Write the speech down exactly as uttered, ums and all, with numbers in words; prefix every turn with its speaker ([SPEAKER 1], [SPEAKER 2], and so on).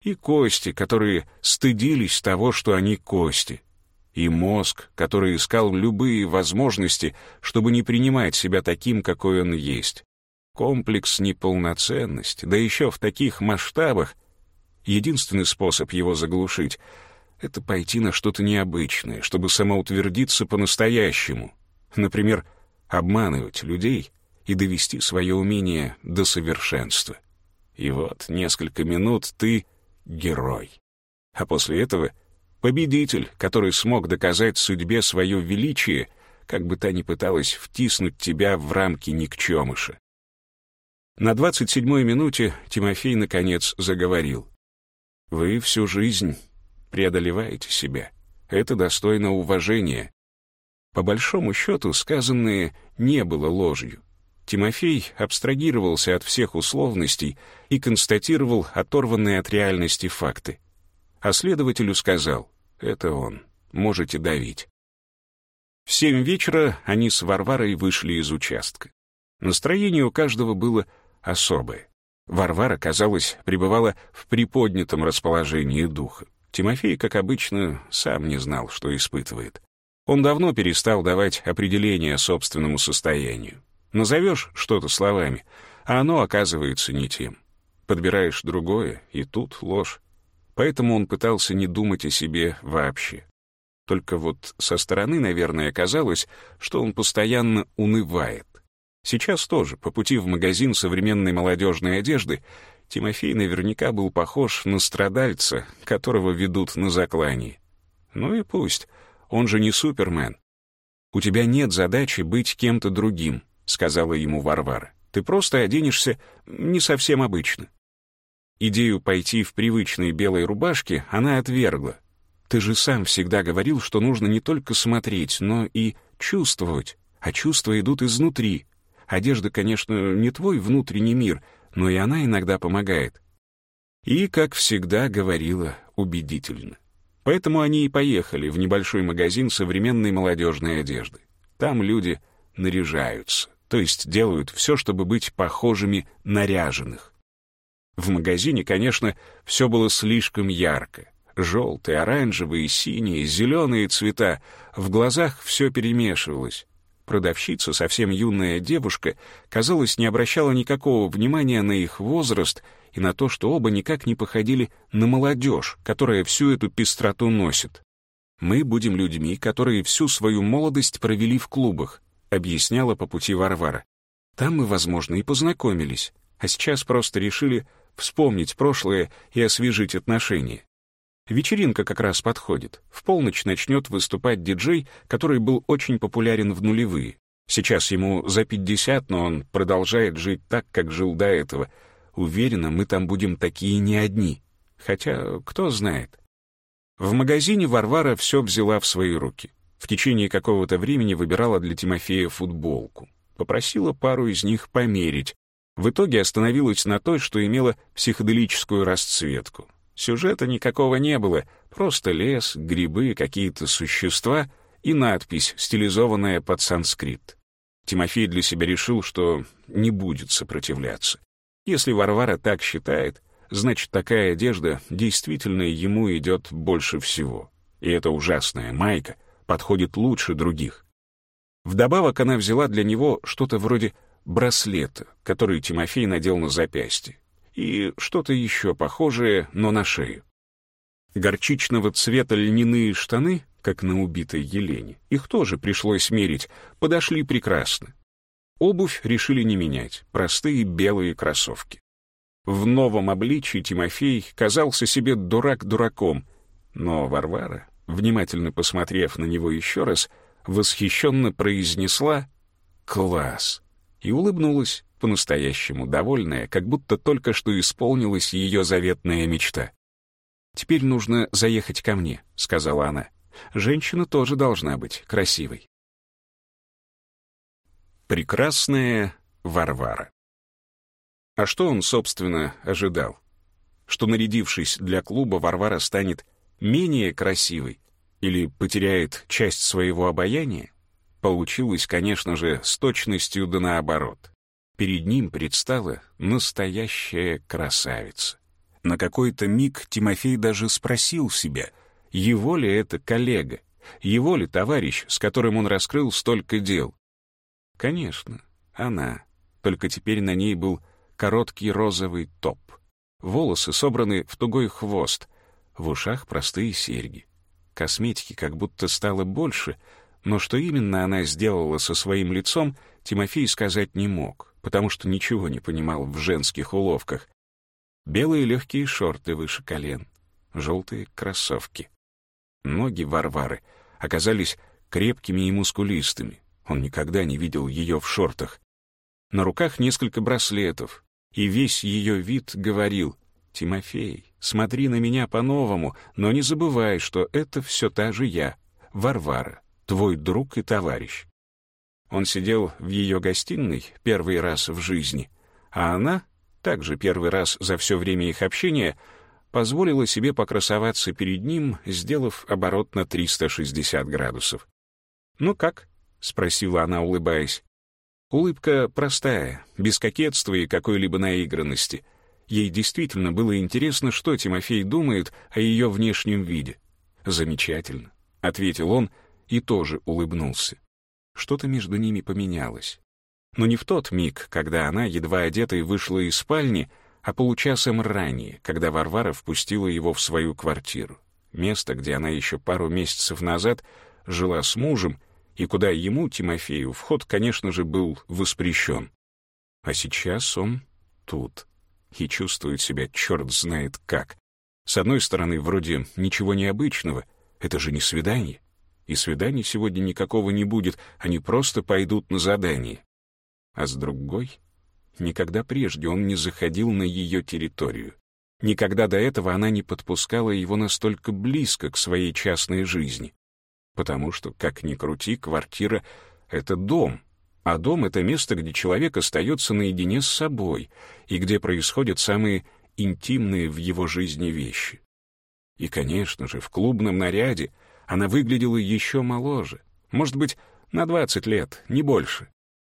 [SPEAKER 1] и кости, которые стыдились того, что они кости, и мозг, который искал любые возможности, чтобы не принимать себя таким, какой он есть. Комплекс неполноценности, да еще в таких масштабах. Единственный способ его заглушить — это пойти на что-то необычное, чтобы самоутвердиться по-настоящему. Например, обманывать людей и довести свое умение до совершенства. И вот несколько минут ты — герой. А после этого — победитель, который смог доказать судьбе свое величие, как бы та ни пыталась втиснуть тебя в рамки никчемыша. На двадцать седьмой минуте Тимофей наконец заговорил. «Вы всю жизнь преодолеваете себя. Это достойно уважения». По большому счету, сказанное не было ложью. Тимофей абстрагировался от всех условностей и констатировал оторванные от реальности факты. А следователю сказал: «Это он, можете давить». В семь вечера они с Варварой вышли из участка. Настроение у каждого было особое. Варвара, казалось, пребывала в приподнятом расположении духа. Тимофей, как обычно, сам не знал, что испытывает. Он давно перестал давать определение собственному состоянию. Назовешь что-то словами, а оно оказывается не тем. Подбираешь другое, и тут ложь. Поэтому он пытался не думать о себе вообще. Только вот со стороны, наверное, казалось, что он постоянно унывает. Сейчас тоже, по пути в магазин современной молодежной одежды, Тимофей наверняка был похож на страдальца, которого ведут на заклание. Ну и пусть, он же не Супермен. «У тебя нет задачи быть кем-то другим», — сказала ему Варвара. «Ты просто оденешься не совсем обычно». Идею пойти в привычной белой рубашке она отвергла. «Ты же сам всегда говорил, что нужно не только смотреть, но и чувствовать, а чувства идут изнутри. Одежда, конечно, не твой внутренний мир, но и она иногда помогает». И, как всегда, говорила убедительно. Поэтому они и поехали в небольшой магазин современной молодежной одежды. Там люди наряжаются, то есть делают все, чтобы быть похожими на ряженых. В магазине, конечно, все было слишком ярко. Желтые, оранжевые, синие, зеленые цвета. В глазах все перемешивалось. Продавщица, совсем юная девушка, казалось, не обращала никакого внимания на их возраст и на то, что оба никак не походили на молодежь, которая всю эту пестроту носит. «Мы будем людьми, которые всю свою молодость провели в клубах», объясняла по пути Варвара. «Там мы, возможно, и познакомились, а сейчас просто решили вспомнить прошлое и освежить отношения. Вечеринка как раз подходит. В полночь начнет выступать диджей, который был очень популярен в нулевые. Сейчас ему за пятьдесят, но он продолжает жить так, как жил до этого. Уверена, мы там будем такие не одни. Хотя, кто знает». В магазине Варвара все взяла в свои руки. В течение какого-то времени выбирала для Тимофея футболку. Попросила пару из них померить. В итоге остановилась на той, что имела психоделическую расцветку. Сюжета никакого не было, просто лес, грибы, какие-то существа и надпись, стилизованная под санскрит. Тимофей для себя решил, что не будет сопротивляться. Если Варвара так считает, значит, такая одежда действительно ему идет больше всего. И эта ужасная майка подходит лучше других. Вдобавок она взяла для него что-то вроде браслета, который Тимофей надел на запястье, и что-то еще похожее, но на шею. Горчичного цвета льняные штаны, как на убитой Елене, их тоже пришлось мерить, подошли прекрасно. Обувь решили не менять, простые белые кроссовки. В новом обличии Тимофей казался себе дурак дураком, но Варвара, внимательно посмотрев на него еще раз, восхищенно произнесла «Класс!» и улыбнулась, по-настоящему довольная, как будто только что исполнилась ее заветная мечта. «Теперь нужно заехать ко мне», — сказала она. «Женщина тоже должна быть красивой». Прекрасная Варвара. А что он, собственно, ожидал? Что, нарядившись для клуба, Варвара станет менее красивой или потеряет часть своего обаяния? Получилось, конечно же, с точностью да наоборот. Перед ним предстала настоящая красавица. На какой-то миг Тимофей даже спросил себя, его ли это коллега, его ли товарищ, с которым он раскрыл столько дел. Конечно, она, только теперь на ней был короткий розовый топ. Волосы собраны в тугой хвост, в ушах простые серьги. Косметики как будто стало больше, но что именно она сделала со своим лицом, Тимофей сказать не мог, потому что ничего не понимал в женских уловках. Белые легкие шорты выше колен, желтые кроссовки. Ноги Варвары оказались крепкими и мускулистыми. Он никогда не видел ее в шортах. На руках несколько браслетов, и весь ее вид говорил: «Тимофей, смотри на меня по-новому, но не забывай, что это все та же я, Варвара, твой друг и товарищ». Он сидел в ее гостиной первый раз в жизни, а она, также первый раз за все время их общения, позволила себе покрасоваться перед ним, сделав оборот на триста шестьдесят градусов. «Ну как?» — спросила она, улыбаясь. Улыбка простая, без кокетства и какой-либо наигранности. Ей действительно было интересно, что Тимофей думает о ее внешнем виде. «Замечательно», — ответил он и тоже улыбнулся. Что-то между ними поменялось. Но не в тот миг, когда она, едва одетая, вышла из спальни, а получасом ранее, когда Варвара впустила его в свою квартиру. Место, где она еще пару месяцев назад жила с мужем, и куда ему, Тимофею, вход, конечно же, был воспрещен. А сейчас он тут и чувствует себя черт знает как. С одной стороны, вроде ничего необычного, это же не свидание. И свиданий сегодня никакого не будет, они просто пойдут на задание. А с другой, никогда прежде он не заходил на ее территорию. Никогда до этого она не подпускала его настолько близко к своей частной жизни. Потому что, как ни крути, квартира — это дом, а дом — это место, где человек остается наедине с собой и где происходят самые интимные в его жизни вещи. И, конечно же, в клубном наряде она выглядела еще моложе, может быть, на двадцать лет, не больше.